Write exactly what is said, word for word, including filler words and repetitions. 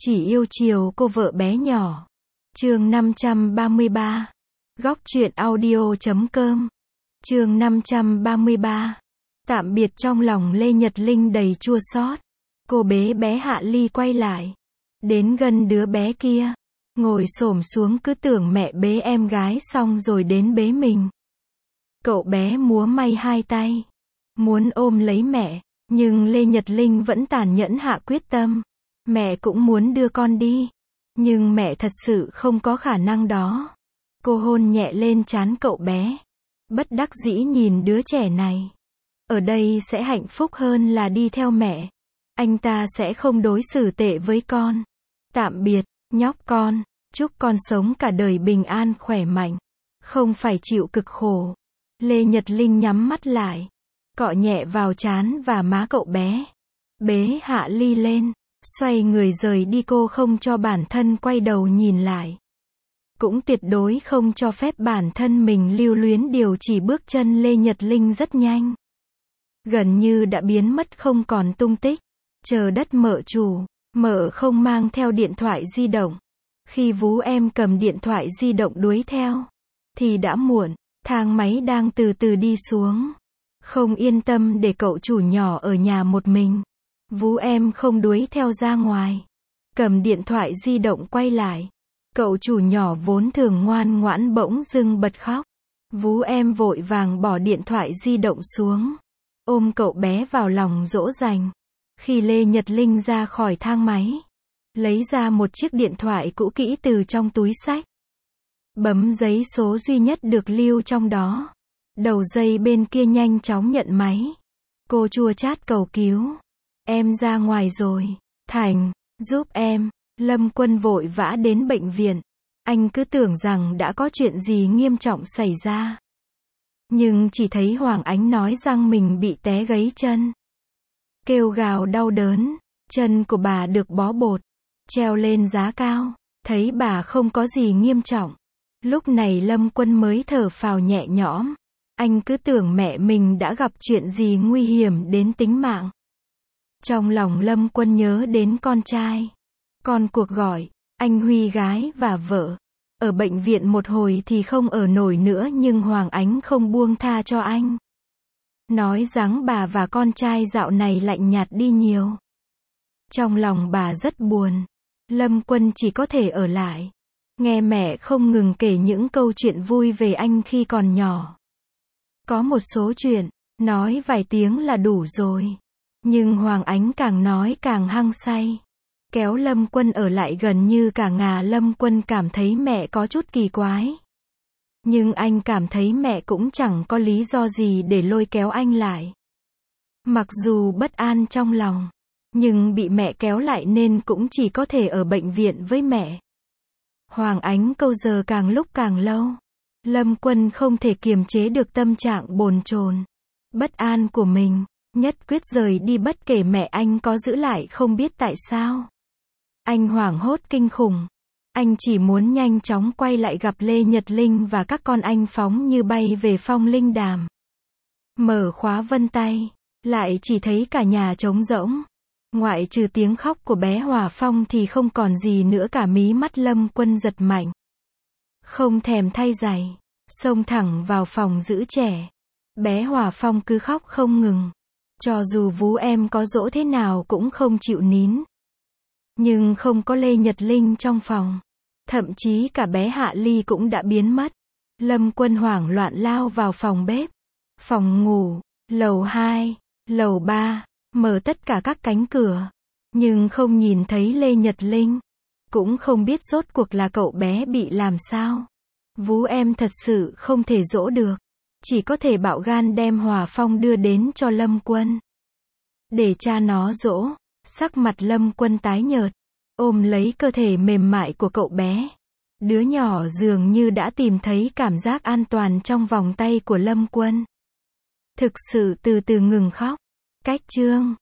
Chỉ yêu chiều cô vợ bé nhỏ. Chương năm trăm ba mươi ba. Góc truyện audio chấm com. Chương năm trăm ba mươi ba. Tạm biệt. Trong lòng Lê Nhật Linh đầy chua xót. Cô bế bé Hạ Ly quay lại. Đến gần đứa bé kia. Ngồi xổm xuống cứ tưởng mẹ bế em gái xong rồi đến bế mình. Cậu bé múa may hai tay. Muốn ôm lấy mẹ. Nhưng Lê Nhật Linh vẫn tàn nhẫn hạ quyết tâm. Mẹ cũng muốn đưa con đi. Nhưng mẹ thật sự không có khả năng đó. Cô hôn nhẹ lên trán cậu bé. Bất đắc dĩ nhìn đứa trẻ này. Ở đây sẽ hạnh phúc hơn là đi theo mẹ. Anh ta sẽ không đối xử tệ với con. Tạm biệt, nhóc con. Chúc con sống cả đời bình an khỏe mạnh. Không phải chịu cực khổ. Lê Nhật Linh nhắm mắt lại. Cọ nhẹ vào trán và má cậu bé. Bế Hạ Ly lên. Xoay người rời đi. Cô không cho bản thân quay đầu nhìn lại. Cũng tuyệt đối không cho phép bản thân mình lưu luyến điều chỉ bước chân Lê Nhật Linh rất nhanh. Gần như đã biến mất không còn tung tích. Chờ đất mợ chủ. Mợ không mang theo điện thoại di động. Khi Vú Em cầm điện thoại di động đuổi theo. Thì đã muộn. Thang máy đang từ từ đi xuống. Không yên tâm để cậu chủ nhỏ ở nhà một mình. Vú Em không đuổi theo ra ngoài. Cầm điện thoại di động quay lại. Cậu chủ nhỏ vốn thường ngoan ngoãn bỗng dưng bật khóc. Vú Em vội vàng bỏ điện thoại di động xuống. Ôm cậu bé vào lòng dỗ dành. Khi Lê Nhật Linh ra khỏi thang máy. Lấy ra một chiếc điện thoại cũ kỹ từ trong túi xách. Bấm giấy số duy nhất được lưu trong đó. Đầu dây bên kia nhanh chóng nhận máy. Cô chua chát cầu cứu. Em ra ngoài rồi. Thành, giúp em. Lâm Quân vội vã đến bệnh viện. Anh cứ tưởng rằng đã có chuyện gì nghiêm trọng xảy ra. Nhưng chỉ thấy Hoàng Ánh nói rằng mình bị té gãy chân. Kêu gào đau đớn. Chân của bà được bó bột. Treo lên giá cao. Thấy bà không có gì nghiêm trọng. Lúc này Lâm Quân mới thở phào nhẹ nhõm. Anh cứ tưởng mẹ mình đã gặp chuyện gì nguy hiểm đến tính mạng. Trong lòng Lâm Quân nhớ đến con trai. Con cuộc gọi, anh Huy gái và vợ. Ở bệnh viện một hồi thì không ở nổi nữa nhưng Hoàng Ánh không buông tha cho anh. Nói rằng bà và con trai dạo này lạnh nhạt đi nhiều. Trong lòng bà rất buồn. Lâm Quân chỉ có thể ở lại. Nghe mẹ không ngừng kể những câu chuyện vui về anh khi còn nhỏ. Có một số chuyện, nói vài tiếng là đủ rồi. Nhưng Hoàng Ánh càng nói càng hăng say. Kéo Lâm Quân ở lại gần như cả ngà. Lâm Quân cảm thấy mẹ có chút kỳ quái. Nhưng anh cảm thấy mẹ cũng chẳng có lý do gì để lôi kéo anh lại. Mặc dù bất an trong lòng. Nhưng bị mẹ kéo lại nên cũng chỉ có thể ở bệnh viện với mẹ. Hoàng Ánh câu giờ càng lúc càng lâu. Lâm Quân không thể kiềm chế được tâm trạng bồn chồn, bất an của mình. Nhất quyết rời đi bất kể mẹ anh có giữ lại không biết tại sao. Anh hoảng hốt kinh khủng. Anh chỉ muốn nhanh chóng quay lại gặp Lê Nhật Linh và các con. Anh phóng như bay về Phong Linh Đàm. Mở khóa vân tay. Lại chỉ thấy cả nhà trống rỗng. Ngoại trừ tiếng khóc của bé Hòa Phong thì không còn gì nữa cả. Mí mắt Lâm Quân giật mạnh. Không thèm thay giày. Xông thẳng vào phòng giữ trẻ. Bé Hòa Phong cứ khóc không ngừng. Cho dù Vú Em có dỗ thế nào cũng không chịu nín. Nhưng không có Lê Nhật Linh trong phòng. Thậm chí cả bé Hạ Ly cũng đã biến mất. Lâm Quân hoảng loạn lao vào phòng bếp. Phòng ngủ, lầu hai, lầu ba. Mở tất cả các cánh cửa. Nhưng không nhìn thấy Lê Nhật Linh. Cũng không biết rốt cuộc là cậu bé bị làm sao. Vú Em thật sự không thể dỗ được. Chỉ có thể bạo gan đem Hòa Phong đưa đến cho Lâm Quân. Để cha nó dỗ. Sắc mặt Lâm Quân tái nhợt. Ôm lấy cơ thể mềm mại của cậu bé. Đứa nhỏ dường như đã tìm thấy cảm giác an toàn trong vòng tay của Lâm Quân. Thực sự từ từ ngừng khóc. Cách chương.